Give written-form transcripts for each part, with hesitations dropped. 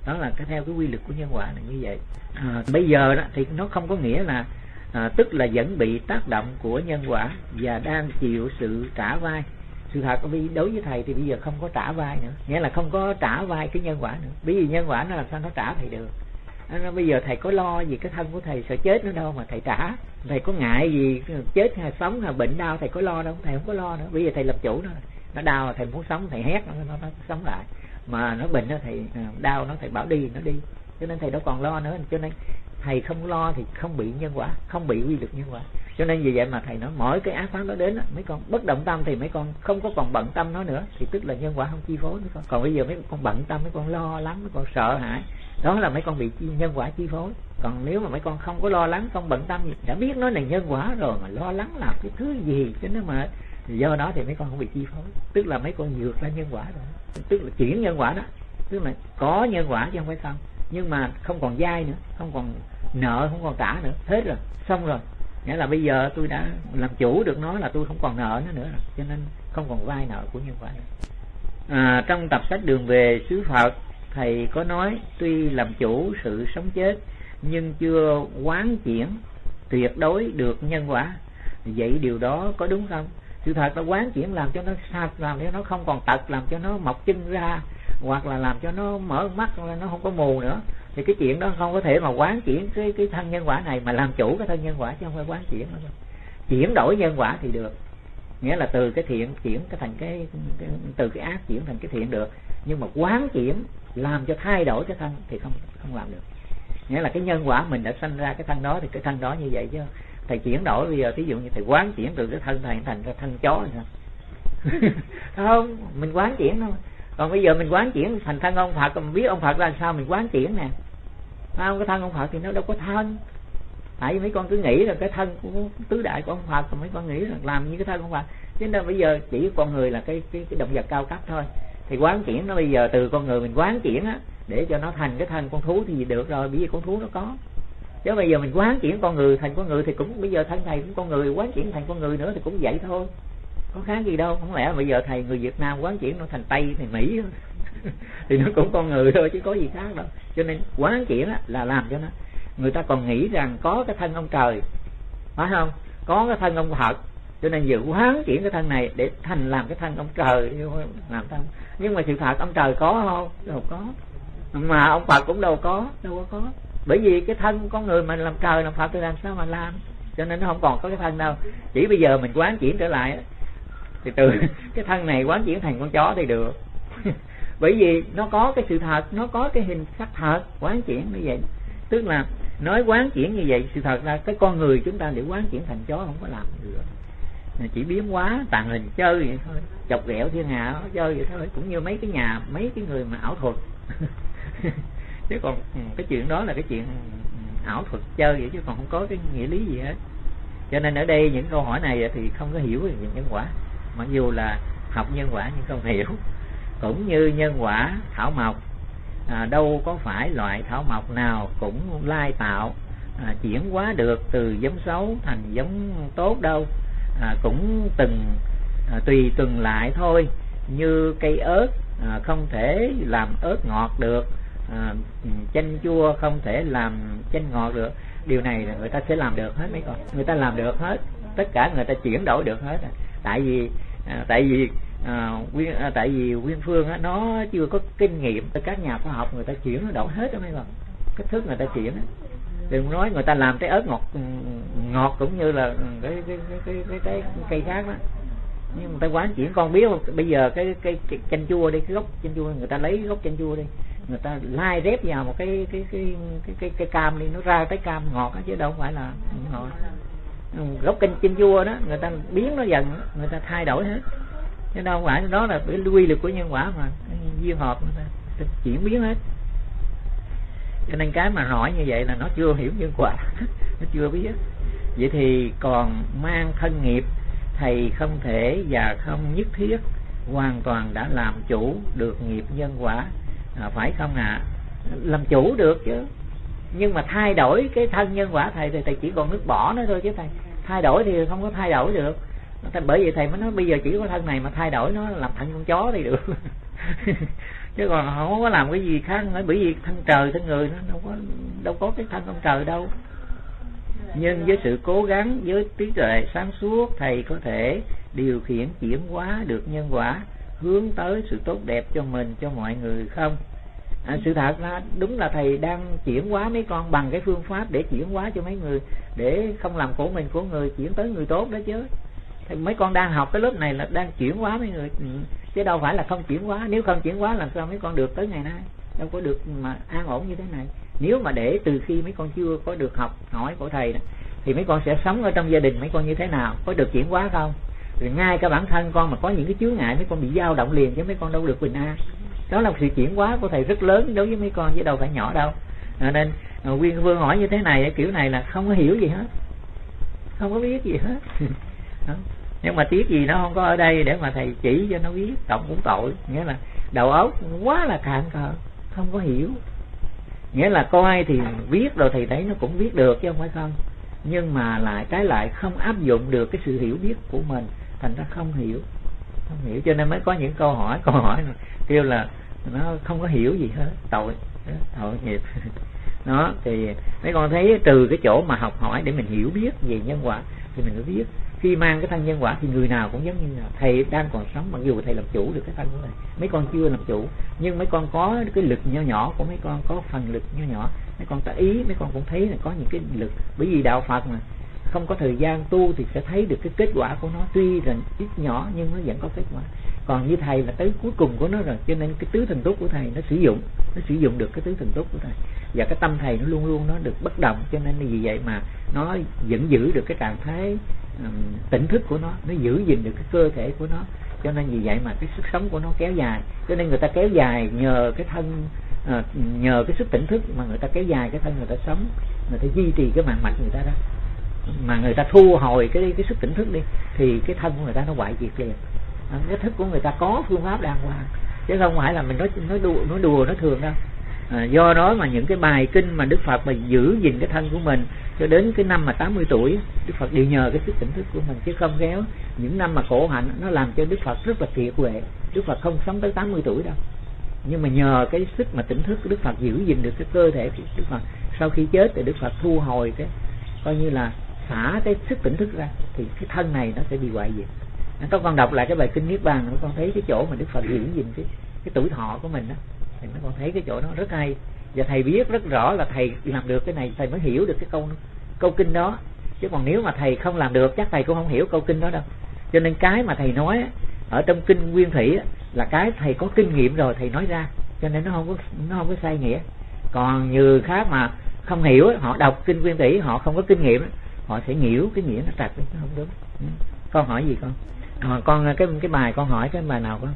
Đó là theo cái quy luật của nhân quả là như vậy. Bây giờ đó thì nó không có nghĩa là tức là vẫn bị tác động của nhân quả và đang chịu sự trả vai. Sự thật đối với thầy thì bây giờ không có trả vai nữa, nghĩa là không có trả vai cái nhân quả nữa. Bởi vì nhân quả nó làm sao nó trả thầy được. Bây giờ thầy có lo gì cái thân của thầy sợ chết nữa đâu mà thầy trả. Thầy có ngại gì chết hay sống hay bệnh đau thầy có lo đâu, thầy không có lo nữa. Bây giờ thầy làm chủ nó đau thầy muốn sống thầy hét nó sống lại, mà nó bệnh đó thầy đau nó thầy bảo đi nó đi, cho nên thầy đâu còn lo nữa. Cho nên thầy không lo thì không bị nhân quả, không bị quy luật nhân quả. Cho nên vì vậy mà thầy nói mỗi cái ác pháp đó đến mấy con bất động tâm thì mấy con không có còn bận tâm nó nữa, thì tức là nhân quả không chi phối mấy con. Còn bây giờ mấy con bận tâm, mấy con lo lắng, mấy con sợ hãi, đó là mấy con bị nhân quả chi phối. Còn nếu mà mấy con không có lo lắng, không bận tâm gì, đã biết nó là nhân quả rồi mà lo lắng làm cái thứ gì cho nó mà, do đó thì mấy con không bị chi phối. Tức là mấy con vượt ra nhân quả rồi, tức là chuyển nhân quả đó, tức là có nhân quả chứ không phải không, nhưng mà không còn dai nữa, không còn nợ, không còn trả nữa, hết rồi, xong rồi. Nghĩa là bây giờ tôi đã làm chủ được nó, là tôi không còn nợ nó nữa rồi, cho nên không còn vay nợ của nhân quả nữa. Trong tập sách Đường Về Xứ Phật, thầy có nói tuy làm chủ sự sống chết nhưng chưa quán chuyển tuyệt đối được nhân quả. Vậy điều đó có đúng không? Sự thật là quán chuyển làm cho nó sạch, làm cho nó không còn tật, làm cho nó mọc chân ra, hoặc là làm cho nó mở mắt, nó không có mù nữa. Thì cái chuyện đó không có thể mà quán chuyển cái thân nhân quả này, mà làm chủ cái thân nhân quả chứ không phải quán chuyển nó. Chuyển đổi nhân quả thì được, nghĩa là từ cái thiện chuyển cái thành cái từ cái ác chuyển thành cái thiện được, nhưng mà quán chuyển làm cho thay đổi cái thân thì không làm được. Nghĩa là cái nhân quả mình đã sanh ra cái thân đó thì cái thân đó như vậy chứ. Thầy chuyển đổi bây giờ ví dụ như thầy quán chuyển từ cái thân thầy thành ra thân chó rồi không, mình quán chuyển thôi. Còn bây giờ mình quán chuyển thành thân ông Phật, mình biết ông Phật ra sao mình quán chuyển nè, không, cái thân ông Phật thì nó đâu có thân. Tại vì mấy con cứ nghĩ là cái thân của tứ đại của ông Phật, còn mấy con nghĩ là làm như cái thân ông Phật. Chứ nên bây giờ chỉ con người là cái động vật cao cấp thôi, thì quán chuyển nó bây giờ từ con người mình quán chuyển á để cho nó thành cái thân con thú thì được rồi, bởi vì con thú nó có. Chứ bây giờ mình quán chuyển con người thành con người thì cũng bây giờ thân thầy cũng con người, quán chuyển thành con người nữa thì cũng vậy thôi, có khác gì đâu. Không lẽ bây giờ thầy người Việt Nam quán chuyển nó thành Tây thành Mỹ thì nó cũng con người thôi chứ có gì khác đâu. Cho nên quán chuyển là làm cho nó, người ta còn nghĩ rằng có cái thân ông trời, phải không, có cái thân ông Phật, cho nên giờ quán chuyển cái thân này để thành làm cái thân ông trời, làm thân. Nhưng mà sự thật ông trời có không? Đâu có. Mà ông Phật cũng đâu có. Bởi vì cái thân con người mình làm trời làm Phật thì làm sao mà làm, cho nên nó không còn có cái thân đâu. Chỉ bây giờ mình quán chuyển trở lại thì từ cái thân này quán chuyển thành con chó thì được bởi vì nó có cái sự thật, nó có cái hình sắc thật, quán chuyển như vậy. Tức là nói quán chuyển như vậy, sự thật ra cái con người chúng ta để quán chuyển thành chó không có làm được, chỉ biến hóa tàng hình chơi vậy thôi, chọc ghẹo thiên hạ chơi vậy thôi. Cũng như mấy cái nhà, mấy cái người mà ảo thuật chứ còn cái chuyện đó là cái chuyện ảo thuật chơi vậy, chứ còn không có cái nghĩa lý gì hết. Cho nên ở đây những câu hỏi này thì không có hiểu về nhân quả, mặc dù là học nhân quả nhưng không hiểu. Cũng như nhân quả thảo mộc, đâu có phải loại thảo mộc nào cũng lai tạo chuyển hóa được từ giống xấu thành giống tốt đâu, cũng tùy từng lại thôi. Như cây ớt không thể làm ớt ngọt được, chanh chua không thể làm chanh ngọt được. Điều này là người ta sẽ làm được hết mấy con, người ta làm được hết, tất cả người ta chuyển đổi được hết. Tại vì Nguyên Phương nó chưa có kinh nghiệm, các nhà khoa học người ta chuyển đổi hết đó mấy con, cách thức người ta chuyển. Đừng nói người ta làm trái ớt ngọt cũng như là cái cây khác đó, nhưng người ta quán chuyển. Con biết không, bây giờ cái chanh chua đi, cái gốc chanh chua, người ta lấy gốc chanh chua đi, người ta lai rép vào một cái cam đi, nó ra cái cam ngọt đó, chứ đâu phải là ngọt. Gốc chanh chua đó người ta biến nó dần, người ta thay đổi hết, chứ đâu phải. Đó là cái quy luật của nhân quả mà, duyên hợp người ta chuyển biến hết. Cho nên cái mà hỏi như vậy là nó chưa hiểu nhân quả nó chưa biết. Vậy thì còn mang thân nghiệp, thầy không thể và không nhất thiết hoàn toàn đã làm chủ được nghiệp nhân quả, phải không ạ? Làm chủ được chứ, nhưng mà thay đổi cái thân nhân quả thầy thì thầy chỉ còn nước bỏ nó thôi, chứ thầy thay đổi thì không có thay đổi được. Bởi vậy thầy mới nói bây giờ chỉ có thân này mà thay đổi nó làm thành con chó thì được chứ còn họ không có làm cái gì khác nữa, bởi vì thân trời thân người nó đâu có cái thân ông trời đâu. Nhưng với sự cố gắng, với trí tuệ sáng suốt, thầy có thể điều khiển chuyển hóa được nhân quả, hướng tới sự tốt đẹp cho mình, cho mọi người không? Sự thật là đúng là thầy đang chuyển hóa mấy con bằng cái phương pháp để chuyển hóa cho mấy người, để không làm khổ mình của người, chuyển tới người tốt đó chứ. Thì mấy con đang học cái lớp này là đang chuyển hóa mấy người, chứ đâu phải là không chuyển hóa. Nếu không chuyển hóa làm sao mấy con được tới ngày nay, đâu có được mà an ổn như thế này. Nếu mà để từ khi mấy con chưa có được học hỏi của thầy thì mấy con sẽ sống ở trong gia đình mấy con như thế nào, có được chuyển hóa không? Rồi ngay cả bản thân con mà có những cái chướng ngại, mấy con bị dao động liền, chứ mấy con đâu được bình an. Đó là sự chuyển hóa của thầy rất lớn đối với mấy con, chứ đâu phải nhỏ đâu. Nên Quyên Phương hỏi như thế này, kiểu này là không có hiểu gì hết, không có biết gì hết. Đó. Nhưng mà tiếc gì nó không có ở đây để mà thầy chỉ cho nó biết, cộng cũng tội. Nghĩa là đầu óc quá là cạn cờ, không có hiểu. Nghĩa là coi thì viết rồi thì thấy nó cũng viết được chứ không phải không, nhưng mà lại trái lại không áp dụng được cái sự hiểu biết của mình, thành ra không hiểu. Cho nên mới có những câu hỏi mà kêu là nó không có hiểu gì hết, tội nghiệp. Đó thì mấy con thấy trừ cái chỗ mà học hỏi để mình hiểu biết về nhân quả thì mình mới biết. Khi mang cái thân nhân quả thì người nào cũng giống như là thầy đang còn sống, mặc dù thầy làm chủ được cái thân của thầy, mấy con chưa làm chủ, nhưng mấy con có cái lực nho nhỏ của mấy con, có phần lực nho nhỏ, mấy con ta ý mấy con cũng thấy là có những cái lực. Bởi vì đạo Phật mà không có thời gian tu thì sẽ thấy được cái kết quả của nó, tuy là ít nhỏ nhưng nó vẫn có kết quả. Còn như thầy là tới cuối cùng của nó rồi, cho nên cái tứ thần túc của thầy nó sử dụng được cái tứ thần túc của thầy, và cái tâm thầy nó luôn luôn nó được bất động, cho nên vì vậy mà nó vẫn giữ được cái trạng thái tỉnh thức của nó giữ gìn được cái cơ thể của nó, cho nên vì vậy mà cái sức sống của nó kéo dài. Cho nên người ta kéo dài nhờ cái thân, nhờ cái sức tỉnh thức mà người ta kéo dài cái thân, người ta sống, người ta duy trì cái mạng mạch người ta đó. Mà người ta thu hồi cái sức tỉnh thức đi thì cái thân của người ta nó hoại diệt liền. Cái thức của người ta có phương pháp đàng hoàng, chứ không phải là mình nói đùa nó thường đâu. Do đó mà những cái bài kinh mà Đức Phật mà giữ gìn cái thân của mình cho đến cái năm mà 80 tuổi, Đức Phật đều nhờ cái sức tỉnh thức của mình, chứ không khéo những năm mà khổ hạnh nó làm cho Đức Phật rất là kiệt quệ. Đức Phật không sống tới 80 tuổi đâu, nhưng mà nhờ cái sức mà tỉnh thức của Đức Phật giữ gìn được cái cơ thể của Đức Phật. Sau khi chết thì Đức Phật thu hồi cái coi như là xả cái sức tỉnh thức ra, thì cái thân này nó sẽ bị hoại diệt. Các con đọc lại cái bài kinh Niết Bàn, con thấy cái chỗ mà Đức Phật giữ gìn cái tuổi thọ của mình đó, thì nó còn thấy cái chỗ đó rất hay. Và thầy biết rất rõ là thầy làm được cái này, thầy mới hiểu được cái câu kinh đó. Chứ còn nếu mà thầy không làm được chắc thầy cũng không hiểu câu kinh đó đâu. Cho nên cái mà thầy nói ở trong kinh Nguyên Thủy là cái thầy có kinh nghiệm rồi thầy nói ra, cho nên nó không có sai nghĩa. Còn như khác mà không hiểu, họ đọc kinh Nguyên Thủy họ không có kinh nghiệm, họ sẽ nhiễu cái nghĩa nó trật, nó không đúng. Con hỏi gì con? Con cái bài con hỏi cái bài nào con?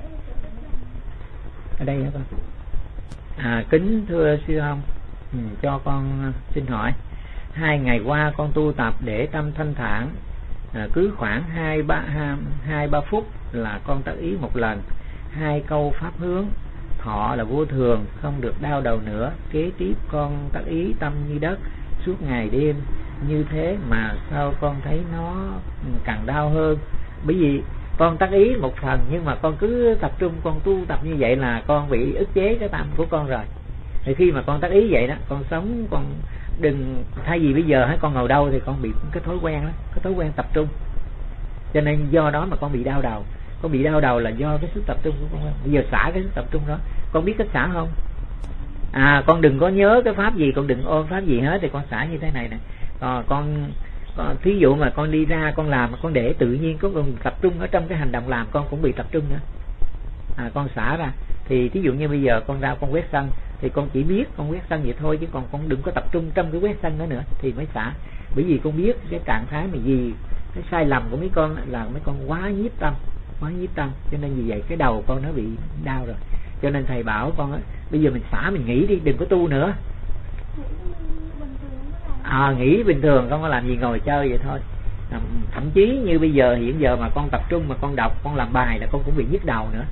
Ở đây hả con? Kính thưa sư ông, cho con xin hỏi. 2 ngày qua con tu tập để tâm thanh thản, cứ khoảng 2-3 phút là con tác ý một lần, 2 câu pháp hướng. Thọ là vô thường, không được đau đầu nữa. Kế tiếp con tác ý tâm như đất suốt ngày đêm như thế mà sao con thấy nó càng đau hơn? Bởi vì con tác ý một phần nhưng mà con cứ tập trung, con tu tập như vậy là con bị ức chế cái tâm của con rồi. Thì khi mà con tác ý vậy đó, con sống, con đừng, thay vì bây giờ con ngồi đâu thì con bị cái thói quen đó, cái thói quen tập trung, cho nên do đó mà con bị đau đầu. Con bị đau đầu là do cái sức tập trung của con. Bây giờ xả cái sức tập trung đó, con biết cách xả không? Con đừng có nhớ cái pháp gì, con đừng ôm pháp gì hết, thì con xả như thế này nè. Con thí dụ mà con đi ra con làm mà con để tự nhiên con tập trung ở trong cái hành động làm, con cũng bị tập trung nữa. Con xả ra thì thí dụ như bây giờ con ra con quét sân thì con chỉ biết con quét sân vậy thôi, chứ còn con đừng có tập trung trong cái quét sân đó nữa thì mới xả. Bởi vì con biết cái trạng thái mà gì cái sai lầm của mấy con là mấy con quá nhiếp tâm, cho nên vì vậy cái đầu con nó bị đau rồi. Cho nên thầy bảo con bây giờ mình xả, mình nghỉ đi, đừng có tu nữa. Nghỉ bình thường, không có làm gì, ngồi chơi vậy thôi. Thậm chí như bây giờ hiện giờ mà con tập trung mà con đọc, con làm bài là con cũng bị nhức đầu nữa.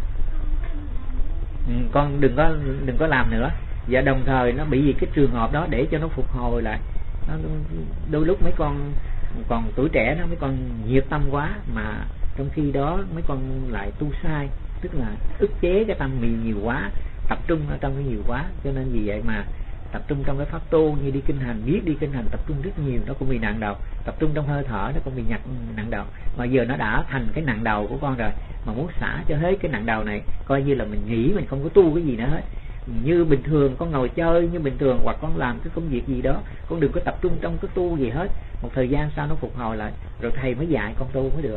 Con đừng có làm nữa. Và đồng thời nó bị gì cái trường hợp đó để cho nó phục hồi lại. Đôi lúc mấy con còn tuổi trẻ nó mấy con nhiệt tâm quá, mà trong khi đó mấy con lại tu sai, tức là ức chế cái tâm mình nhiều quá, tập trung ở trong cái nhiều quá. Cho nên vì vậy mà tập trung trong cái pháp tu như đi kinh hành, biết đi kinh hành tập trung rất nhiều, nó cũng bị nặng đầu. Tập trung trong hơi thở nó cũng bị nặng đầu. Mà giờ nó đã thành cái nặng đầu của con rồi, mà muốn xả cho hết cái nặng đầu này, coi như là mình nghĩ mình không có tu cái gì nữa hết. Như bình thường con ngồi chơi như bình thường, hoặc con làm cái công việc gì đó, con đừng có tập trung trong cái tu gì hết. Một thời gian sau nó phục hồi lại, rồi thầy mới dạy con tu mới được.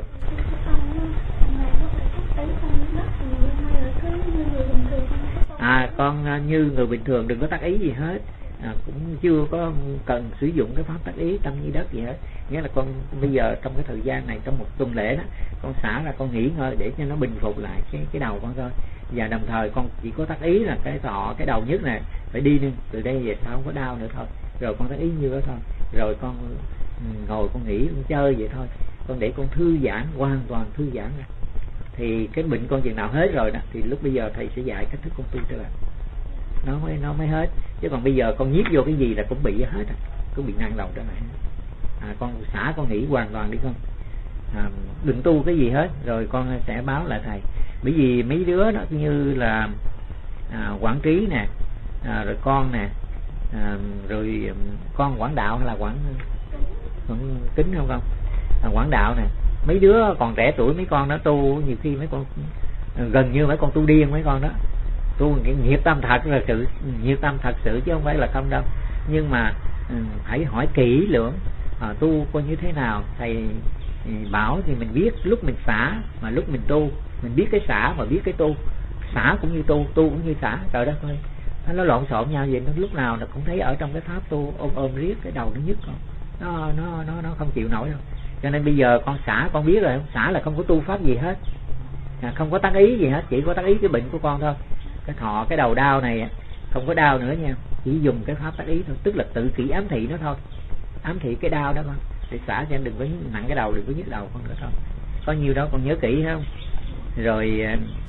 Con như người bình thường đừng có tác ý gì hết, cũng chưa có cần sử dụng cái pháp tác ý tâm như đất gì hết. Nghĩa là con bây giờ trong cái thời gian này, trong một tuần lễ đó, con xả ra con nghỉ ngơi để cho nó bình phục lại cái đầu con thôi. Và đồng thời con chỉ có tác ý là cái đầu nhất này phải đi đi, từ đây về sau không có đau nữa thôi. Rồi con tác ý như đó thôi. Rồi con ngồi con nghỉ, con chơi vậy thôi. Con để con thư giãn, hoàn toàn thư giãn ra. Thì cái bệnh con chừng nào hết rồi đó, thì lúc bây giờ thầy sẽ dạy cách thức con tu trở lại, nó mới hết. Chứ còn bây giờ con nhiếp vô cái gì là cũng bị hết, cũng bị nặng đầu trở lại. Con xả con nghỉ hoàn toàn đi con, đừng tu cái gì hết. Rồi con sẽ báo lại thầy. Bởi vì mấy đứa nó như là Quảng Trí nè, rồi con nè, rồi con Quảng Đạo hay là Quảng Kính không con, Quảng Đạo nè, mấy đứa còn trẻ tuổi, mấy con nó tu nhiều khi mấy con gần như mấy con tu điên, mấy con đó tu nghiệp tâm thật là sự nghiệp tâm thật sự chứ không phải là không đâu. Nhưng mà phải hỏi kỹ lưỡng tu coi như thế nào. Thầy bảo thì mình biết lúc mình xả mà lúc mình tu, mình biết cái xả mà biết cái tu. Xả cũng như tu, tu cũng như xả. Trời đất ơi, nó lộn xộn nhau vậy. Nó lúc nào nó cũng thấy ở trong cái pháp tu ôm riết cái đầu nó nhức, nó không chịu nổi đâu. Cho nên bây giờ con xả con biết rồi, xả là không có tu pháp gì hết, không có tác ý gì hết, chỉ có tác ý cái bệnh của con thôi. Cái đầu đau này không có đau nữa nha, chỉ dùng cái pháp tác ý thôi, tức là tự kỷ ám thị nó thôi, ám thị cái đau đó con, để xả cho em đừng có nặng cái đầu, đừng có nhức đầu con nữa thôi. Có nhiêu đó con nhớ kỹ không? Rồi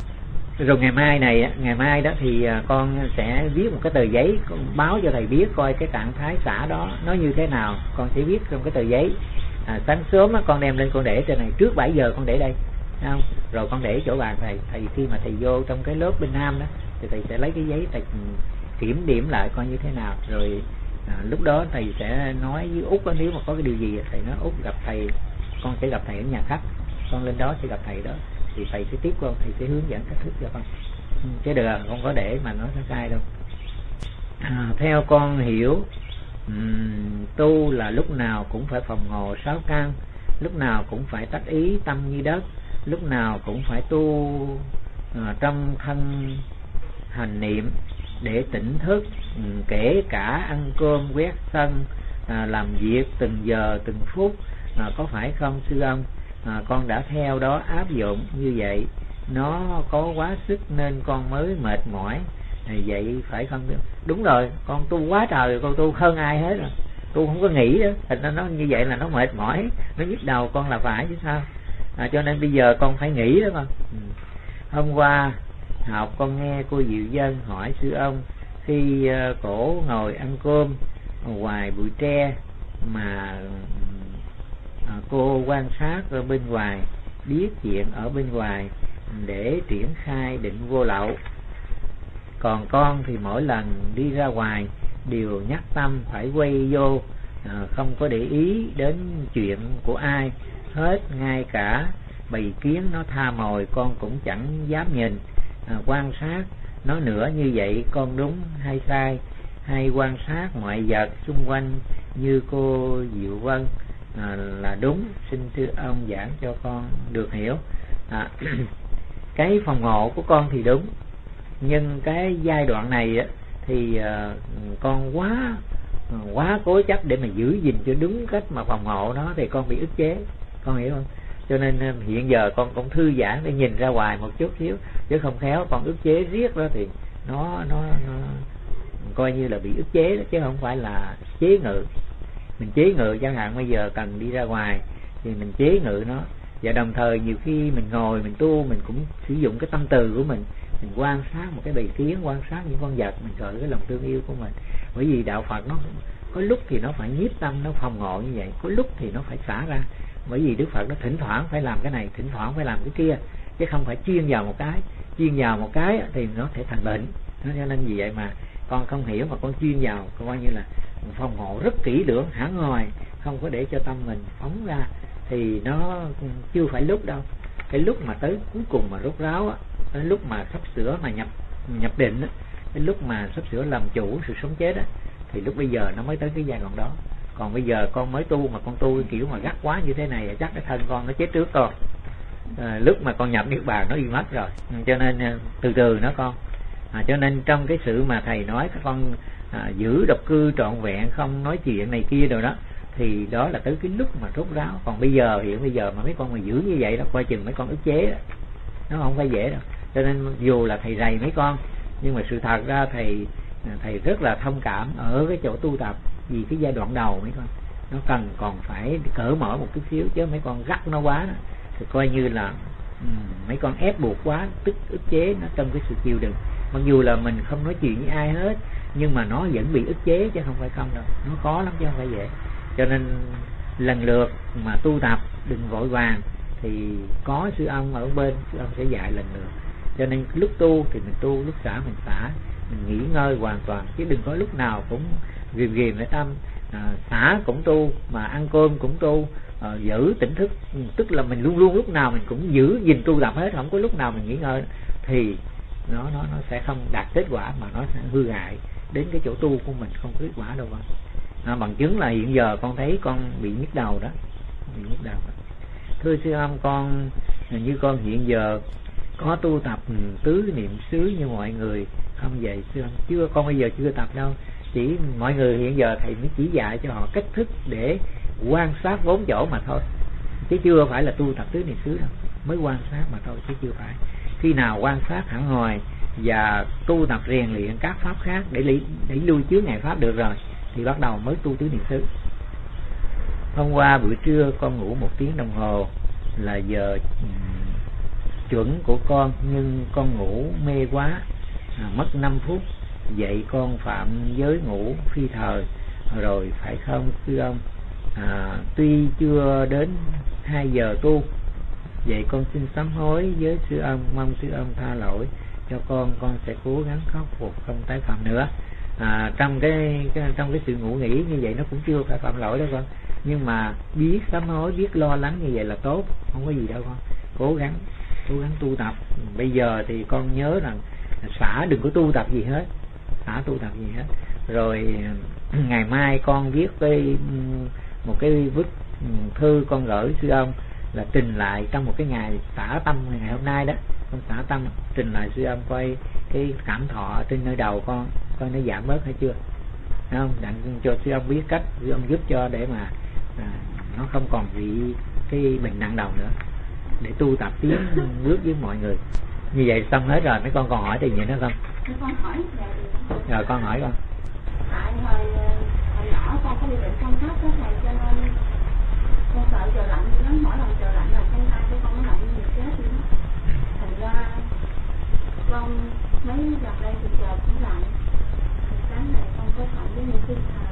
ngày mai đó thì con sẽ viết một cái tờ giấy, con báo cho thầy biết coi cái trạng thái xả đó nó như thế nào. Con sẽ viết trong cái tờ giấy. Sáng sớm con đem lên con để trên này, trước 7 giờ con để đây, không? Rồi con để chỗ bàn thầy khi mà thầy vô trong cái lớp bên Nam đó thì thầy sẽ lấy cái giấy thầy kiểm điểm lại coi như thế nào. Rồi lúc đó thầy sẽ nói với Út nếu mà có cái điều gì thầy nói Út gặp thầy, con sẽ gặp thầy ở nhà khách, con lên đó sẽ gặp thầy đó, thì thầy sẽ tiếp con, thầy sẽ hướng dẫn cách thức cho con, chứ được không có để mà nói sai đâu. Theo con hiểu, tu là lúc nào cũng phải phòng hộ 6 căn, lúc nào cũng phải tác ý tâm như đất, lúc nào cũng phải tu trong thân hành niệm để tỉnh thức, kể cả ăn cơm, quét sân, làm việc từng giờ từng phút, có phải không sư ông? Con đã theo đó áp dụng như vậy, nó có quá sức nên con mới mệt mỏi vậy phải không? Đúng rồi, con tu quá trời rồi, con tu hơn ai hết rồi, tu không có nghĩ đó, thành ra nó như vậy là nó mệt mỏi, nó nhức đầu con là phải chứ sao. Cho nên bây giờ con phải nghĩ đó con. Hôm qua học con nghe cô Diệu Dân hỏi sư ông, khi cổ ngồi ăn cơm ngoài bụi tre mà cô quan sát ở bên ngoài, biết chuyện ở bên ngoài để triển khai định vô lậu. Còn con thì mỗi lần đi ra ngoài đều nhắc tâm phải quay vô, không có để ý đến chuyện của ai hết, ngay cả bầy kiến nó tha mồi con cũng chẳng dám nhìn. Quan sát nó nữa, như vậy con đúng hay sai? Hay quan sát mọi vật xung quanh như cô Diệu Vân là đúng? Xin thưa ông giảng cho con được hiểu. Cái phòng ngộ của con thì đúng, nhưng cái giai đoạn này thì con quá cố chấp để mà giữ gìn cho đúng cách mà phòng hộ nó, thì con bị ức chế, con hiểu không? Cho nên hiện giờ con cũng thư giãn để nhìn ra ngoài một chút xíu, chứ không khéo con ức chế riết đó thì nó coi như là bị ức chế đó, chứ không phải là chế ngự. Mình chế ngự chẳng hạn bây giờ cần đi ra ngoài thì mình chế ngự nó, và đồng thời nhiều khi mình ngồi mình tu, mình cũng sử dụng cái tâm từ của mình quan sát một cái bầy kiến, quan sát những con vật, mình gợi cái lòng thương yêu của mình. Bởi vì đạo Phật nó có lúc thì nó phải nhiếp tâm, nó phòng ngộ như vậy, có lúc thì nó phải xả ra. Bởi vì Đức Phật nó thỉnh thoảng phải làm cái này, thỉnh thoảng phải làm cái kia, chứ không phải chuyên vào một cái. Chuyên vào một cái thì nó sẽ thành bệnh. Cho nên vì vậy mà con không hiểu mà con chuyên vào, coi như là phòng hộ rất kỹ lưỡng, hẳn hoi, không có để cho tâm mình phóng ra, thì nó chưa phải lúc đâu. Cái lúc mà tới cuối cùng mà rốt ráo á, cái lúc mà sắp sửa mà nhập định á, cái lúc mà sắp sửa làm chủ sự sống chết á, thì lúc bây giờ nó mới tới cái giai đoạn đó. Còn bây giờ con mới tu mà con tu cái kiểu mà gắt quá như thế này, chắc cái thân con nó chết trước con. Lúc mà con nhập niết bàn nó đi mất rồi. Cho nên từ từ nó con. Cho nên trong cái sự mà thầy nói các con giữ độc cư trọn vẹn, không nói chuyện này kia rồi đó, thì đó là tới cái lúc mà rốt ráo. Còn bây giờ, hiện bây giờ mà mấy con mà giữ như vậy đó, coi chừng mấy con ức chế đó. Nó không phải dễ đâu. Cho nên dù là thầy rầy mấy con, nhưng mà sự thật ra thầy rất là thông cảm ở cái chỗ tu tập. Vì cái giai đoạn đầu mấy con nó cần còn phải cởi mở một chút xíu, chứ mấy con gắt nó quá đó, thì coi như là mấy con ép buộc quá, tức ức chế nó trong cái sự chịu đựng. Mặc dù là mình không nói chuyện với ai hết, nhưng mà nó vẫn bị ức chế chứ không phải không đâu. Nó khó lắm chứ không phải dễ. Cho nên lần lượt mà tu tập, đừng vội vàng. Thì có sư ông ở bên, sư ông sẽ dạy lần lượt. Cho nên lúc tu thì mình tu, lúc xả mình xả, mình nghỉ ngơi hoàn toàn, chứ đừng có lúc nào cũng ghìm lại tâm. Xả cũng tu, mà ăn cơm cũng tu, giữ tỉnh thức, tức là mình luôn luôn lúc nào mình cũng giữ gìn tu tập hết, không có lúc nào mình nghỉ ngơi, thì nó sẽ không đạt kết quả, mà nó sẽ hư hại đến cái chỗ tu của mình, không có kết quả đâu con. Bằng chứng là hiện giờ con thấy con bị nhức đầu đó, bị nhức đầu đó. Thưa sư ông, con như con hiện giờ có tu tập tứ niệm xứ như mọi người không vậy sư ông? Chưa, con bây giờ chưa tập đâu. Chỉ mọi người hiện giờ thầy mới chỉ dạy cho họ cách thức để quan sát vốn chỗ mà thôi, chứ chưa phải là tu tập tứ niệm xứ đâu. Mới quan sát mà thôi chứ chưa phải. Khi nào quan sát hẳn hồi và tu tập rèn luyện các pháp khác để lui chướng ngại pháp được rồi, thì bắt đầu mới tu tứ niệm xứ. Hôm qua buổi trưa con ngủ 1 tiếng đồng hồ là giờ chuẩn của con, nhưng con ngủ mê quá, mất 5 phút. Vậy con phạm giới ngủ phi thời rồi phải không sư ông? Tuy chưa đến 2 giờ tu. Vậy con xin sám hối với sư ông, mong sư ông tha lỗi cho con sẽ cố gắng khắc phục không tái phạm nữa. Trong cái sự ngủ nghỉ như vậy nó cũng chưa phải phạm lỗi đâu con, nhưng mà biết sám hối, biết lo lắng như vậy là tốt, không có gì đâu con. Cố gắng tu tập. Bây giờ thì con nhớ rằng xả đừng có tu tập gì hết, rồi ngày mai con viết một cái bức thư con gửi sư ông, là trình lại trong một cái ngày xả tâm ngày hôm nay đó, con xả tâm trình lại sư ông coi cái cảm thọ trên nơi đầu con coi nó giảm bớt hay chưa, thấy không? Đặng cho sư ông biết cách, sư ông giúp cho để mà nó không còn bị cái bệnh nặng đầu nữa, để tu tập tiến bước với mọi người. Như vậy xong hết rồi, mấy con còn hỏi thì gì nữa không? Con hỏi rồi con hỏi con. Tại hồi nhỏ con có bị bệnh phong thấp đó thầy, cho nên con sợ trời lạnh thì nó mỗi lần trời lạnh là chân tay của con nó lạnh như chết vậy đó. Thành ra con mấy gần đây thì trời cũng lạnh. Sáng này con có thận với những tinh thần.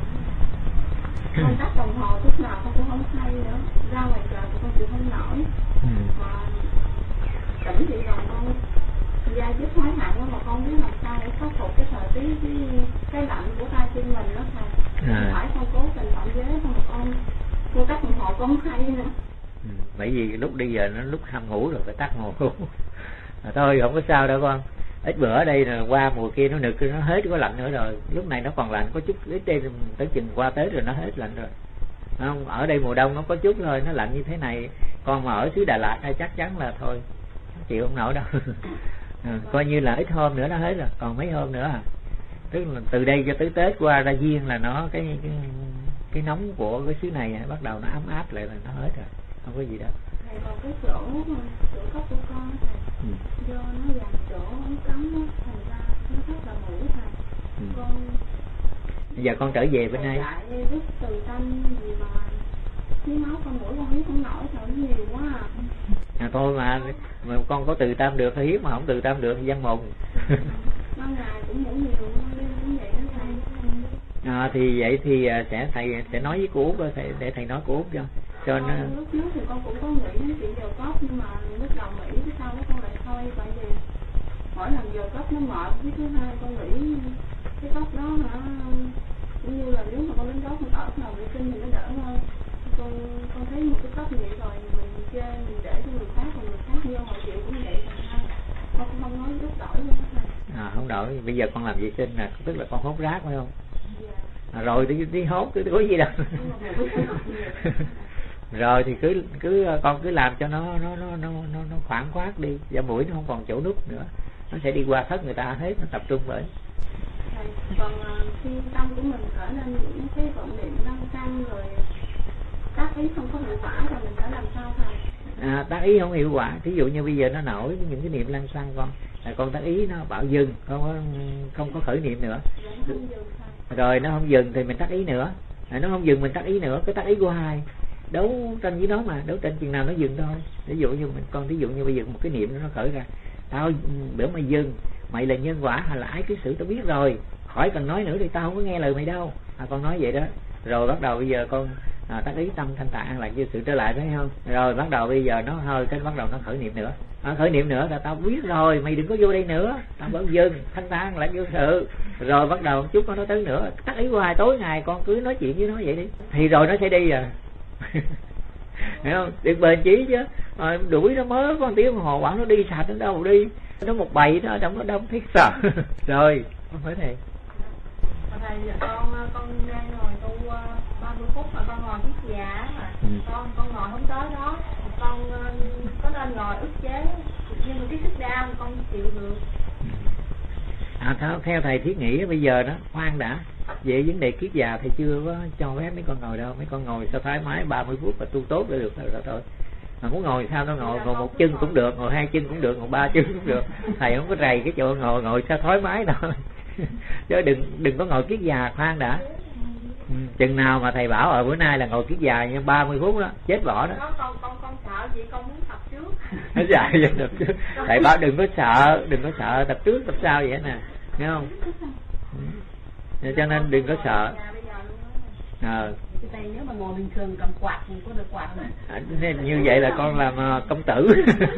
Con tắt đồng hồ lúc nào con cũng không hay nữa. Ra ngoài trời thì con chịu không nổi. Mà tỉnh thì rồi con da dứt hói nặng, mà con biết làm sao để khắc phục cái thời tiết cái lạnh của tay chân mình đó thầy. Không phải con cố tình phạm giới, không mà con tắt đồng hồ con không hay nữa. Bởi vì lúc bây giờ nó lúc ham ngủ rồi phải tắt đồng hồ. Thôi không có sao đâu con. Ít bữa ở đây là qua mùa kia nó nực, nó hết có lạnh nữa rồi. Lúc này nó còn lạnh có chút, ít đây tới chừng qua Tết rồi nó hết lạnh rồi. Không, ở đây mùa đông nó có chút thôi, nó lạnh như thế này. Còn mà ở xứ Đà Lạt hay chắc chắn là thôi chịu không nổi đâu. Coi như là ít hôm nữa nó hết rồi, còn mấy hôm nữa à. Tức là từ đây cho tới Tết qua ra Giêng là nó cái nóng của cái xứ này bắt đầu nó ấm áp lại là nó hết rồi, không có gì đâu. Thầy còn cái chỗ khóc của con thầy, do nó dành chỗ cấm đó, thành ra nó rất là mũi thầy. Con giờ con trở về bên đây lại rất từ tâm gì mà khí máu con mũi con hiếp không nổi, trời nhiều quá à. Thôi mà con có từ tâm được thì hiếp, mà không từ tâm được thì văn mồm. Ban ngày cũng ngủ nhiều, ban đêm cũng vậy đó thầy. Thì vậy thì thầy sẽ nói với cô Út thầy, để thầy nói cô Út cho nó. Lúc trước thì con cũng có nghĩ đến chuyện giờ tốt, nhưng mà lúc đầu nghĩ cái sau đó con tại vì mỗi lần giờ cấp nó mệt, với thứ hai con nghĩ cái tóc đó hả, cũng như là nếu mà con đến đó con ở nào vệ sinh thì nó đỡ hơn. Con thấy một cái tóc như vậy rồi mình chê mình để cho người khác, còn người khác vô họ chịu cũng vậy, con cũng không nói lúc đổi luôn hết này. Không đổi. Bây giờ con làm vệ sinh nè, tức là con hốt rác phải không? Rồi đi hốt cái có gì đâu. Rồi thì con cứ làm cho nó khoảng khoát đi, da mũi nó không còn chỗ nút nữa, nó sẽ đi qua thất người ta hết, nó tập trung bởi. Còn khi tâm của mình trở nên những cái vọng niệm lăng xăng rồi tác ý không có hiệu quả rồi mình phải làm sao thầy? Tác ý không hiệu quả, thí dụ như bây giờ nó nổi những cái niệm lăng xăng con tác ý nó bảo dừng, không có khởi niệm nữa. Rồi nó không dừng thì mình tác ý nữa, nó không dừng mình tác ý nữa, cái tác ý của hai đấu tranh với nó mà, đấu tranh chừng nào nó dừng thôi. Ví dụ như ví dụ như bây giờ một cái niệm nó khởi ra, tao bữa mày dừng, mày là nhân quả hay là ái cái sự tao biết rồi, khỏi cần nói nữa thì tao không có nghe lời mày đâu. Con nói vậy đó. Rồi bắt đầu bây giờ con tác ý tâm thanh thản an lạc như sự trở lại, thấy không? Rồi bắt đầu bây giờ nó hơi cái bắt đầu nó khởi niệm nữa. Khởi niệm nữa là tao biết rồi, mày đừng có vô đây nữa, tao bảo dừng thanh thản an lạc vô sự. Rồi bắt đầu một chút nó tới nữa, tác ý của hai tối ngày con cứ nói chuyện với nó vậy đi, thì rồi nó sẽ đi à. Hiểu không? Đừng bền chí chứ. Đuổi nó mới có 1 tiếng đồng hồ bảo nó đi sạch, nó đâu đi, nó một bầy nó ở trong nó đông thiết sợ. Rồi không phải thầy. Thầy con đang ngồi tu 30 phút mà con ngồi kiết già mà con ngồi không tới đó, con có nên ngồi ức chế nhưng mà cái sức đau con chịu được. Theo thầy thiết nghĩ bây giờ đó khoan đã, về vấn đề kiết già thì chưa có cho phép mấy con ngồi đâu. Mấy con ngồi sao thoải mái 30 phút và tu tốt là được rồi thôi. Mà muốn ngồi sao nó ngồi 1 chân cũng được, ngồi 2 chân cũng được, ngồi 3 chân cũng được. Thầy không có rầy cái chỗ ngồi sao thoải mái đâu. Chứ đừng có ngồi kiết già, khoan đã. Chừng nào mà thầy bảo bữa nay là ngồi kiết già như 30 phút đó, chết bỏ đó. Con sợ gì, con muốn tập trước. Dạ, tập trước. Thầy bảo đừng có sợ, tập trước tập sau vậy nè, nghe không? Cho nên đừng có sợ. Thầy nếu mà ngồi bình thường cầm quạt thì có được quạt này. Như vậy là con làm công tử.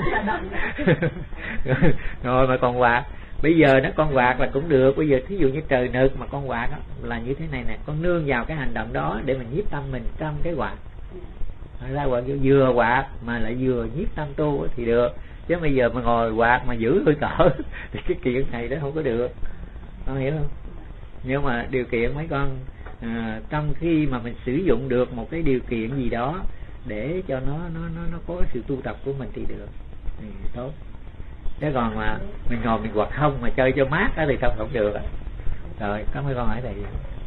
Rồi mà còn quạt. Bây giờ nó con quạt là cũng được. Bây giờ thí dụ như trời nực mà con quạt đó, là như thế này nè, con nương vào cái hành động đó để mình nhiếp tâm mình trong cái quạt. Ra quạt vừa quạt mà lại vừa nhiếp tâm tu thì được. Chứ bây giờ mà ngồi quạt mà giữ hơi cỡ thì cái kiện này đó không có được. Con hiểu không? Nhưng mà điều kiện mấy con trong khi mà mình sử dụng được một cái điều kiện gì đó để cho nó có cái sự tu tập của mình thì được, thì tốt. Chứ còn mà mình ngồi mình quạt không mà chơi cho mát đó thì không được. Rồi có mấy con hỏi thầy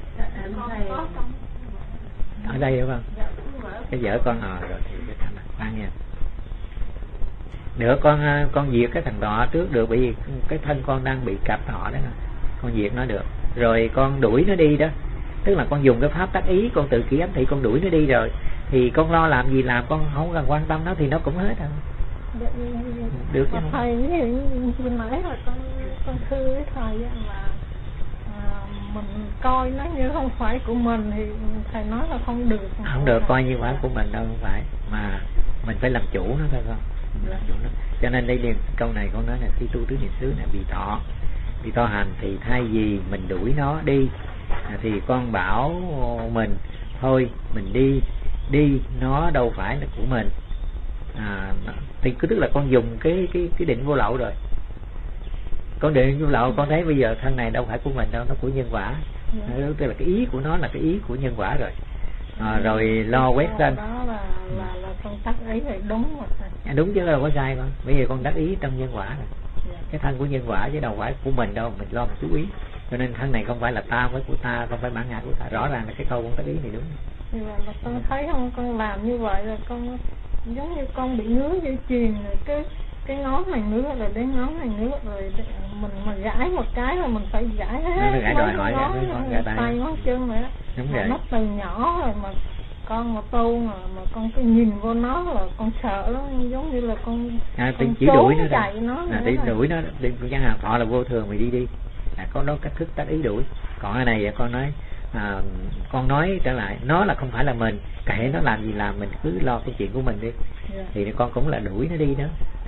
ở đây đúng không? Cái vợ con rồi thì cái thằng này khoan nha. Nữa con diệt cái thằng đó trước được, bởi vì cái thân con đang bị cặp họ đó, con diệt nó được. Rồi con đuổi nó đi đó, tức là con dùng cái pháp tác ý, con tự kỷ ám thị, con đuổi nó đi rồi thì con lo làm gì làm, con không cần quan tâm nó thì nó cũng hết rồi. Được chứ. Thầy khi nãy là con thưa với thầy là mình coi nó như không phải của mình thì thầy nói là không được. Không được coi như phải của mình đâu, không phải, mà mình phải làm chủ nó thôi con. Làm chủ nó. Cho nên đây liền câu này con nói là khi tu tứ niệm xứ này bị thọ hành thì thay vì mình đuổi nó đi thì con bảo mình thôi mình đi nó đâu phải là của mình. Thì cứ tức là con dùng cái định vô lậu rồi. Con định vô lậu, con thấy bây giờ thân này đâu phải của mình đâu, nó của nhân quả. Tức là cái ý của nó là cái ý của nhân quả rồi. Rồi lo quét sanh. Đó là con tác ý thì đúng rồi. Đúng chứ đâu có sai con. Bây giờ con đắc ý trong nhân quả rồi. Cái thân của nhân quả chứ đâu phải của mình đâu, mình lo một chú ý. Cho nên thân này không phải là ta, với của ta, không phải bản ngã của ta. Rõ ràng là cái câu con tác ý này đúng. Nhưng mà con thấy không, con làm như vậy là con giống như con bị ngứa dây chuyền rồi, cái ngón này ngứa rồi đến ngón này ngứa rồi, mình mà gãi một cái là mình phải gãi hết ngón tay ngón chân nữa. Mà nó từ nhỏ rồi mà con mà tu mà con cứ nhìn vô nó là con sợ lắm, giống như là con chỉ đuổi nó chạy nó đuổi nó chẳng hạn họ là vô thường mày đi có đó cách thức tác ý đuổi. Còn cái này con nói trở lại, nó là không phải là mình, kệ nó làm gì làm, mình cứ lo cái chuyện của mình đi. Thì con cũng là đuổi nó đi đó.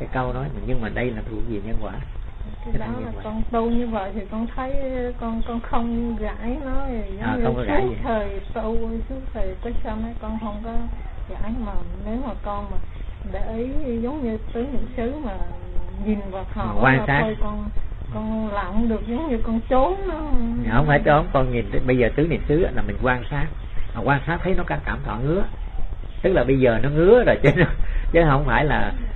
cái câu nói, nhưng mà đây là thuộc về nhân quả. Cái đó là con tu như vậy thì con thấy con không gãi nó, giống như không có gãi gì. Thời tu suốt thời tới sau mấy con không có gãi, mà nếu mà con mà để ý giống như tứ niệm xứ mà nhìn vào họ quan sát, thôi con làm không được, giống như con trốn nó. Không phải trốn, con nhìn bây giờ tứ niệm xứ là mình quan sát, mà quan sát thấy nó cảm thọ ngứa, tức là bây giờ nó ngứa rồi, chứ không phải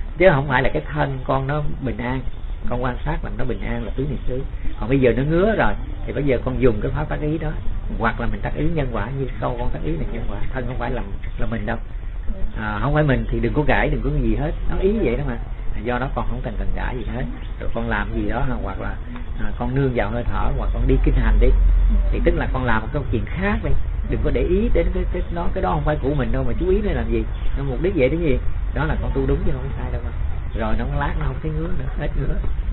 là cái thân con nó bình an. Con quan sát là nó bình an là tứ niệm xứ. Còn bây giờ nó ngứa rồi thì bây giờ con dùng cái pháp tác ý đó, hoặc là mình tác ý nhân quả, như câu con tác ý là nhân quả, thân không phải là mình đâu. Không phải mình thì đừng có gãi, đừng có gì hết, nó ý vậy đó mà. Do đó con không cần gãi gì hết. Rồi con làm gì đó, hoặc là con nương vào hơi thở, hoặc con đi kinh hành đi, thì tức là con làm một câu chuyện khác đi, đừng có để ý đến cái đó không phải của mình đâu, mà chú ý để làm gì, nó mục đích vậy cái gì đó là con tu đúng chứ không sai đâu mà. Rồi nó lát nó không thấy ngứa nữa, hết ngứa.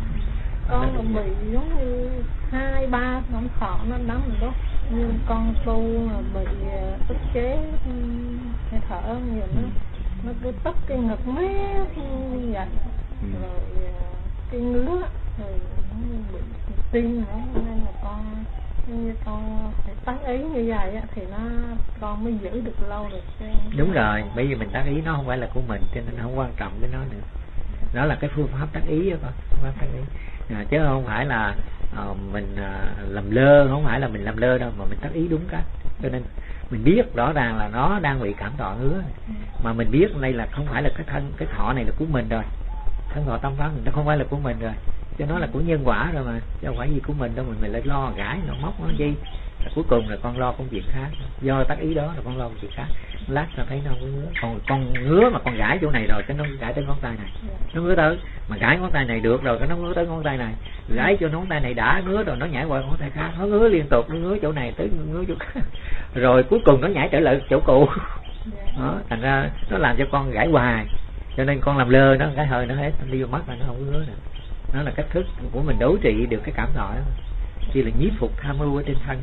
Con bị giống như 2-3 năm thọ nó đắng rồi đó, nhưng con tu mà bị ức chế hơi thở như nó cứ tức cái ngực mép như vậy, rồi cái ngứa, rồi nó bị tim nữa, nên là con như con phải tác ý như vậy thì con mới giữ được lâu được. Đúng rồi, bởi vì mình tác ý nó không phải là của mình, cho nên không quan trọng đến nó nữa. Đó là cái phương pháp tác ý đó con, phương pháp tác ý. Chứ không phải là mình làm lơ, không phải là mình làm lơ đâu, mà mình tác ý đúng cách. Cho nên mình biết rõ ràng là nó đang bị cảm thọ ngứa, mà mình biết đây là không phải là cái thọ này là của mình rồi, thân thọ tâm pháp nó không phải là của mình rồi, cho nó là của nhân quả rồi mà, chứ không phải gì của mình đâu. Mình lại lo gãi nó móc nó gì, cuối cùng là con lo công việc khác, do tác ý đó là con lo công việc khác. Lát ta thấy nó không có ngứa, còn con ngứa mà con gãi chỗ này rồi cái nó gãi tới ngón tay này, nó ngứa tới, mà gãi ngón tay này được rồi cái nó ngứa tới ngón tay này, gãi cho ngón tay này đã ngứa rồi nó nhảy qua ngón tay khác, nó ngứa liên tục, nó ngứa chỗ này tới ngứa chỗ khác, rồi cuối cùng nó nhảy trở lại chỗ cũ. Đó, thành ra nó làm cho con gãi hoài, cho nên con làm lơ nó cái hơi nó hết đi vô mắt là nó không có ngứa nữa. Nó là cách thức của mình đối trị được cái cảm thọ đó, chỉ là nhiếp phục tham ưu ở trên thân.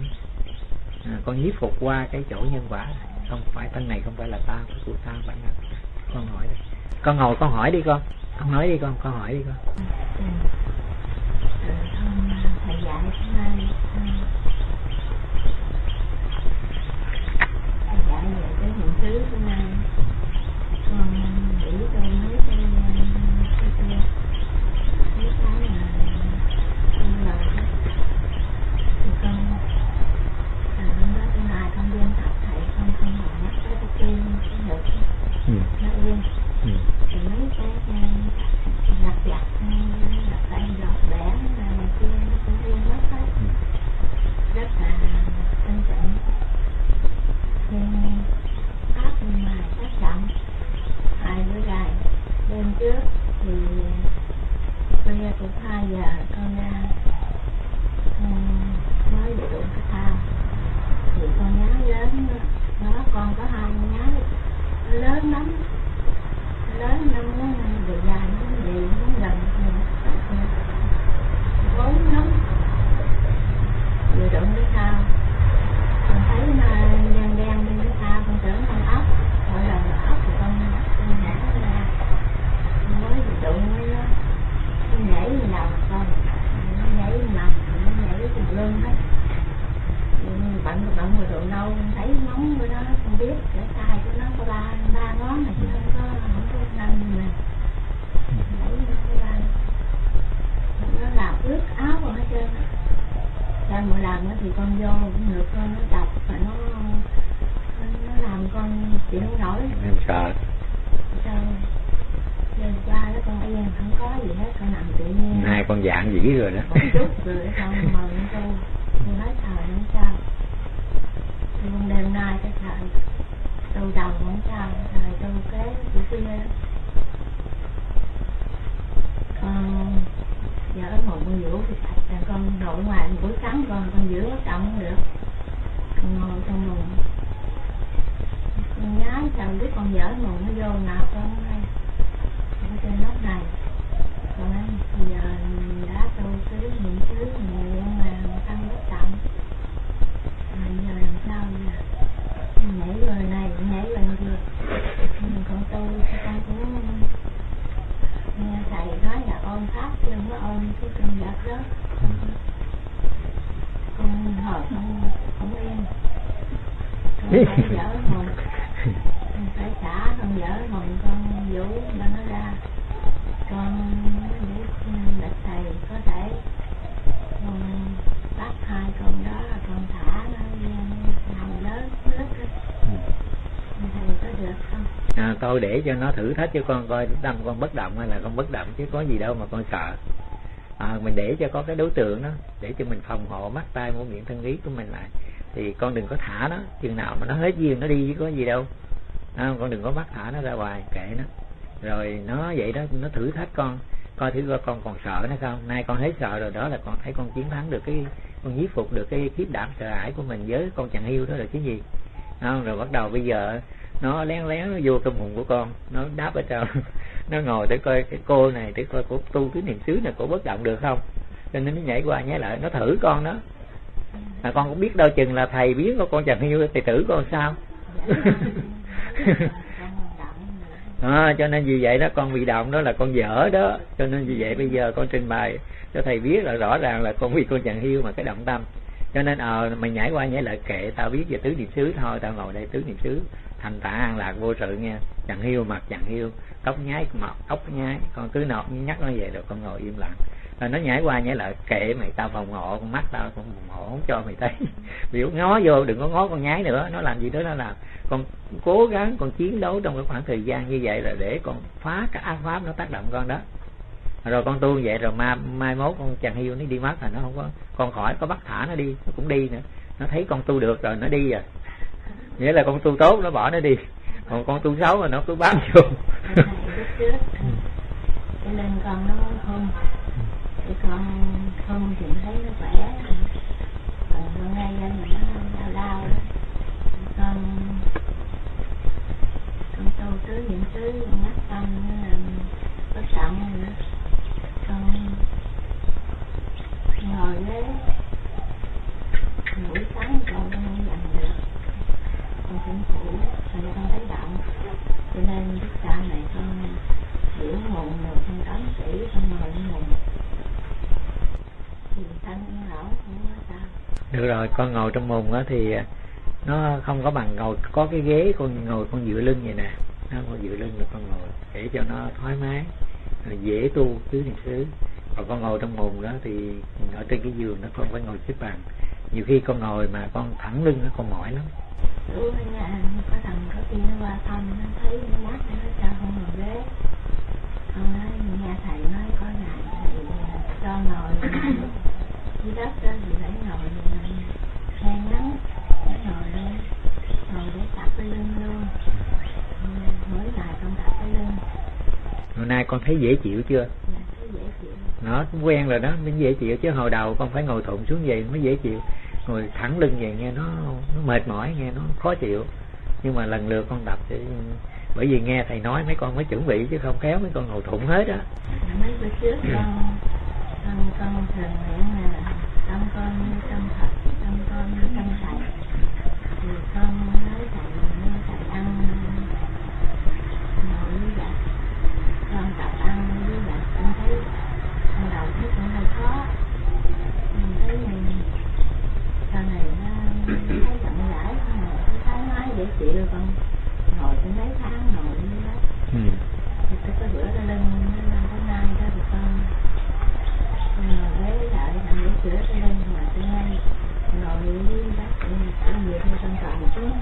Con nhiếp phục qua cái chỗ nhân quả, không phải thân này không phải là ta, của ta bản thân. Con hỏi đi, con ngồi con hỏi đi con nói đi con hỏi đi con. Thầy dạy hôm nay thầy dạy về cái hiện xứ hôm nay con nghĩ tôi mấy cái kia mấy cái mà con lời thì con hôm đó tôi lại con viên tập thầy con không hỏi nhắc tới cái kia cái được nó yên thì mấy cái lặt vặt tay giọt bẻ này kia nó yên hết hết rất là tinh tịnh, nhưng áp mà tác động 2 bữa dài. Đêm trước thì bây giờ cũng 2 giờ con ra mới được đụng cái thao thì con nhá lớn đó, con có 2 nhá lớn lắm nó vừa dài nó gì nó gần vốn lắm, vừa đụng cái thao con thấy nó đen đen lên cái thao, con tưởng con ốc, mỗi lần ốc thì con nhảy ra, mới đụng với nó nhảy lên đầu con, nó nhảy mặt, nó nhảy trên lưng hết, bận rồi độ lâu thấy nóng của nó không biết, cái tay của nó có ba ngón này chứ không có 5 mà nó làm ướt áo rồi hết trơn. Sau mỗi lần thì con vô ngược con nó đập và nó làm con chịu không nổi. Em sợ. Sao giờ cha đó con yên không có gì hết, con nằm tự nhiên. Hai con dạng dữ rồi đó. Một chút rồi xong mời con nói thời không sao. Luôn đêm nay cái thời đầu đầu không sao, thời đâu kế của kia giờ ở một con giữ thì thật con nội ngoài buổi sáng con giữ ở trọng không được, con ngồi trong mùng con nhái sao biết con dở mùng nó vô nào con hay ở trên lớp này, còn bây giờ đã tu tứ niệm xứ nhiều mà tăng bất trọng, giờ làm sao nè, nhảy người này nhảy người kia, mình còn tu con cũng nghe thầy phải dở hồn, phải xả con dở hồn, con vũ nó ra, con để thầy có thể con bắt hai con đó, con thả nó nằm lớn nước thầy có được không? Tôi để cho nó thử thách cho con coi tâm con bất động hay là không bất động, chứ có gì đâu mà con sợ. Mình để cho có cái đối tượng đó, để cho mình phòng hộ mắt tai mũi miệng thân ý của mình lại, thì con đừng có thả nó, chừng nào mà nó hết duyên nó đi chứ có gì đâu. Con đừng có bắt thả nó ra ngoài, kệ nó. Rồi nó vậy đó, nó thử thách con, coi thử coi con còn sợ nó không. Nay con hết sợ rồi, đó là con thấy con chiến thắng được cái, con nhiếp phục được cái khiếp đảm sợ hãi của mình với con chàng hiu đó là cái gì. Rồi bắt đầu bây giờ nó lén nó vô trong hồn của con, nó đáp ở trong nó ngồi để coi cái cô này, để coi cô tu tứ niệm xứ này cô bất động được không, cho nên nó nhảy qua nhảy lại, nó thử con đó. Con cũng biết đâu chừng là thầy biến con chàng hiu thì thử con sao. Cho nên vì vậy đó, con bị động đó là con dở đó. Cho nên vì vậy bây giờ con trình bày cho thầy biết là rõ ràng là con bị con chàng hiu mà cái động tâm. Cho nên mày nhảy qua nhảy lại kệ, tao biết về tứ niệm xứ thôi, tao ngồi đây tứ niệm xứ thành tạ an lạc vô sự nghe. Chàng hiu mặt chàng hiu, tóc nhái mọc tóc nhái, con cứ nọt nhắc nó về rồi con ngồi im lặng. Rồi nó nhảy qua nhảy lại kệ mày, tao phòng hộ, con mắt tao con phòng hộ không cho mày thấy. Biểu ngó vô, đừng có ngó con nhái nữa, nó làm gì đó nó làm. Con cố gắng con chiến đấu trong cái khoảng thời gian như vậy là để con phá các ác pháp nó tác động con đó. Rồi con tu vậy rồi mai mốt con chàng hiu nó đi mất là nó không có, con khỏi có bắt thả nó đi, nó cũng đi nữa. Nó thấy con tu được rồi nó đi rồi, nghĩa là con tu tốt nó bỏ nó đi, còn con tu xấu rồi nó cứ bám vô. Cho nên con nó không, thì con không thì thấy nó khỏe, hôm nay lên mà nó đau đó. Con tu tứ niệm xứ, mắt tâm bất động nữa. Con ngồi đấy buổi sáng con không dằn được, con cũng khổ, rồi con thấy động, cho nên lúc sau này con hiểu mồm rồi con tắm kỹ, con ngồi mồm thì thân yên ổn, không có sao. Được rồi, con ngồi trong mồm á thì nó không có bằng ngồi có cái ghế, con ngồi con dựa lưng vậy nè, con dựa lưng rồi con ngồi để cho nó thoải mái, rồi dễ tu tứ niệm xứ. Còn con ngồi trong mồm đó thì ở trên cái giường nó con phải ngồi xếp bằng. Nhiều khi con ngồi mà con thẳng lưng nó con mỏi lắm. Ở nhà có thằng có khi nó qua thăm, nó thấy nó mắt nó sao không ngồi ghế. Con nói nghe thầy nói có ngày thầy cho ngồi dưới đất đó thì phải ngồi khen ngắn, phải ngồi đây, ngồi để tập cái lưng luôn. Mỗi ngày con tập cái lưng. Hôm nay con thấy dễ chịu chưa? Dạ, thấy dễ chịu. Nó cũng quen rồi đó, mới dễ chịu chứ hồi đầu con phải ngồi thụn xuống vậy mới dễ chịu. Ngồi thẳng lưng vậy nghe nó mệt mỏi, nghe nó khó chịu. Nhưng mà lần lượt con tập thì, bởi vì nghe thầy nói mấy con mới chuẩn bị chứ không khéo mấy con ngồi thụn hết á. Mấy bữa trước con thường nguyện là tâm con như tâm Phật, tâm con như tâm thầy. Thì con nói thầy ăn ngồi như vậy, con tập ăn như vậy, con thấy ban đầu thấy cũng hơi khó, mình thấy mình sau này nó thấy rộng rãi, thấy thoải mái dễ chịu. Con ngồi tới mấy tháng ngồi như đó. Thì tới cái bữa đó lưng năm tháng 2 đó thì con ngồi ghế lại làm để chữa cái lưng, mà tới nay ngồi dưới đất cũng nhiều khi con tròn xuống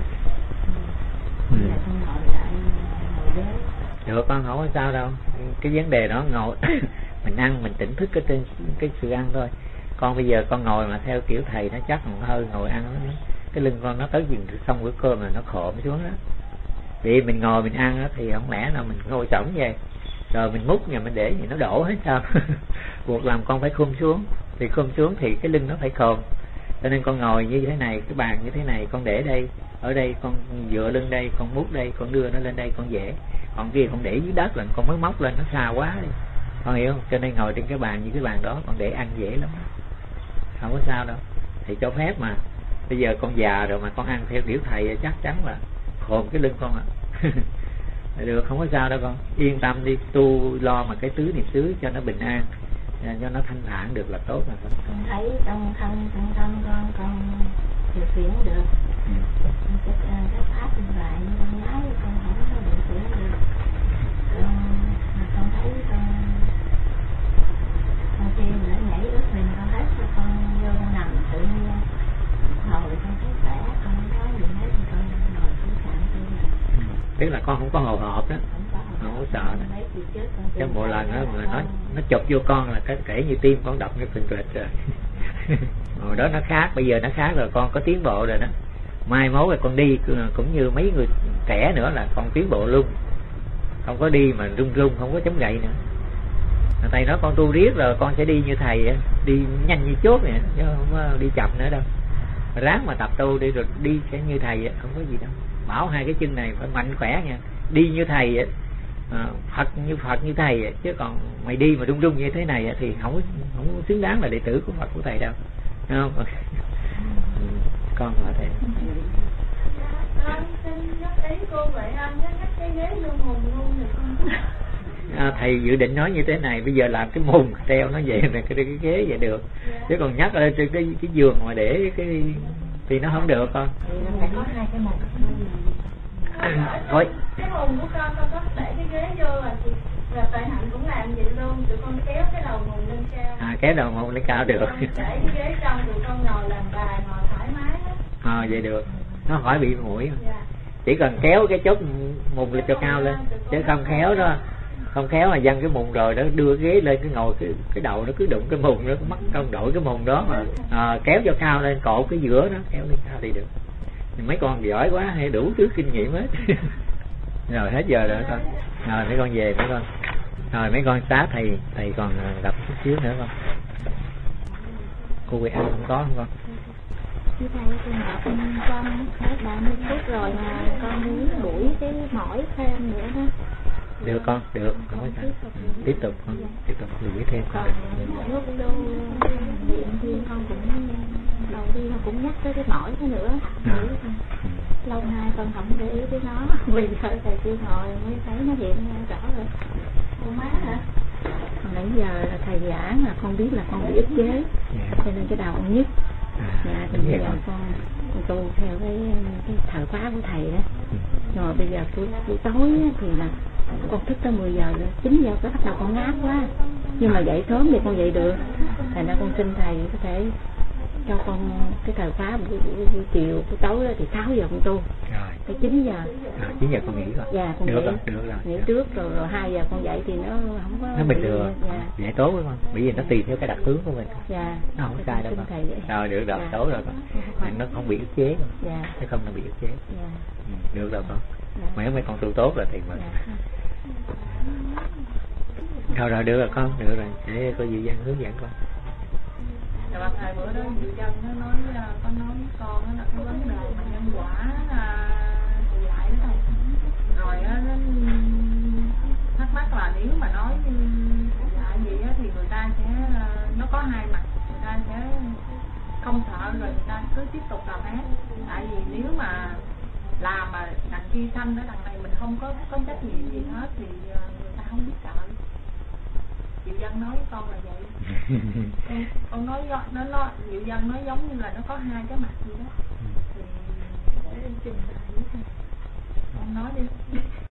là con ngồi lại ngồi ghế. Được, con không có sao đâu. Cái vấn đề đó ngồi mình ăn mình tỉnh thức cái sự ăn thôi. Con bây giờ con ngồi mà theo kiểu thầy nó chắc một hơi ngồi ăn cái lưng con nó tới dừng xong bữa cơm là nó khộm xuống đó. Vì mình ngồi mình ăn đó, thì không lẽ nào mình ngồi chổng vậy rồi mình múc nhà mình để gì nó đổ hết sao? Buộc làm con phải khum xuống, thì khum xuống thì cái lưng nó phải khom. Cho nên con ngồi như thế này, cái bàn như thế này con để đây, ở đây con dựa lưng đây, con múc đây, con đưa nó lên đây con dễ. Còn kia con để dưới đất là con mới móc lên nó xa quá đi, con hiểu không? Cho nên ngồi trên cái bàn như cái bàn đó con để ăn dễ lắm, không có sao đâu, thì cho phép mà. Bây giờ con già rồi mà con ăn theo kiểu thầy chắc chắn là khồm cái lưng con ạ. Được, không có sao đâu con, yên tâm đi, tu lo mà cái tứ niệm xứ cho nó bình an, cho nó thanh thản được là tốt rồi. Con thấy trong tâm con điều khiển được. áp như vậy nhưng con nói con không có định chuyển được. Con thấy con kia nữa nhảy ướt mình con thấy con vô con nằm tự nhiên hồi con thấy khỏe, con không có gì hết thì con ngồi xuống sàn tôi. Tức là con không có hồi hộp đó, không có sợ đó. Cái một lần đó mà nó chụp vô con là kể như tim con đập như phình phịch rồi. Hồi đó nó khác, bây giờ nó khác rồi, con có tiến bộ rồi đó. Mai mốt rồi con đi cũng như mấy người trẻ nữa là con tiến bộ luôn, không có đi mà run run, không có chống gậy nữa. Thầy nói con tu riết rồi con sẽ đi như thầy, đi nhanh như chốt nè, chứ không có đi chậm nữa đâu. Ráng mà tập tu đi rồi đi sẽ như thầy, không có gì đâu. Bảo hai cái chân này phải mạnh khỏe nha, đi như thầy, Phật như thầy, chứ còn mày đi mà run run như thế này thì không xứng đáng là đệ tử của Phật của thầy đâu, không? Con hỏi thầy. Anh xin nhắc ý cô vậy anh nhắc cái ghế vô mùng luôn thì con. Thầy dự định nói như thế này, bây giờ làm cái mùng treo nó vậy này, cái ghế vậy được, chứ còn nhắc lên trên cái giường mà để cái thì nó không được con. Phải có hai cái mùng. Thôi. Cái mùng của con có để cái ghế vô là Tài Hạnh cũng làm vậy luôn, tụi con kéo cái đầu mùng lên cao. Kéo đầu mùng lên cao được. Để cái ghế trong tụi con ngồi làm bài, ngồi thoải mái hết. Vậy được, nó khỏi bị mũi. Dạ. Chỉ cần kéo cái chốt mùng lên cho cao lên, chứ không khéo đó, không khéo mà dăng cái mùng rồi đó, đưa ghế lên cái ngồi cái đầu nó cứ đụng cái mùng đó, mắc không đổi cái mùng đó mà kéo cho cao lên, cột cái giữa đó kéo lên cao thì được. Mấy con giỏi quá, hay đủ thứ kinh nghiệm hết. Rồi hết giờ rồi con. Rồi mấy con về mấy con. Rồi mấy con xá thầy còn gặp chút xíu nữa không? Cô Quỳ Anh không có không con? Thưa thầy, con gặp con hết 30 phút rồi mà con muốn đuổi cái mỏi thêm nữa đó. Được con, được, không có sao. Tiếp tục con, tiếp tục đuổi thêm con. Còn lúc vô điện thiên con cũng đầu tiên cũng nhắc tới cái mỏi đó nữa. Lâu nay con không để ý tới nó, vì thôi thầy kêu ngồi mới thấy nó hiện rõ rồi. Cô má hả? Còn nãy giờ là thầy giảng là con biết là con bị ức chế, cho nên cái đầu con nhức. Thì bây giờ con tu theo cái thời khóa của thầy đó. Rồi bây giờ buổi tối thì là con thức tới 10 giờ rồi, 9 giờ cái bắt đầu con ngáp quá, nhưng mà dậy sớm thì con dậy được. Thành ra con xin thầy có thể cho con cái thời khóa buổi chiều buổi tối đó thì 6 giờ con tu, tới 9 giờ. 9 giờ con nghỉ rồi. Dạ con được nghỉ rồi. Nghỉ trước rồi 2 giờ con dậy thì nó không có. Nó bình thường. Dậy tốt đúng không? Bởi vì nó tùy theo cái đặc tướng của mình. Dạ. Nó không sai đâu. Rồi được rồi, tốt rồi con. Nó không bị ức chế. Dạ. Chứ không nó bị ức chế. Dạ. Được rồi con. Mấy con tu tốt rồi thì mình. Rồi được rồi con, được rồi. Để có gì hướng dẫn con. Dạ thầy, bữa đó Diệu Dân nó nói con nói với con là cái vấn đề mà nhân quả tụ lại đó thầy. Rồi nó thắc mắc là nếu mà nói tụ lại vậy thì người ta sẽ nó có hai mặt, người ta sẽ không sợ rồi người ta cứ tiếp tục làm ác. Tại vì nếu mà làm mà đằng kia sanh đó, đằng này mình không có trách nhiệm gì hết thì người ta không biết sợ. Diệu Dân nói với con là vậy. Con nói nó Diệu Dân nói giống như là nó có hai cái mặt gì đó, thì để trình bày với thầy. Con nói đi.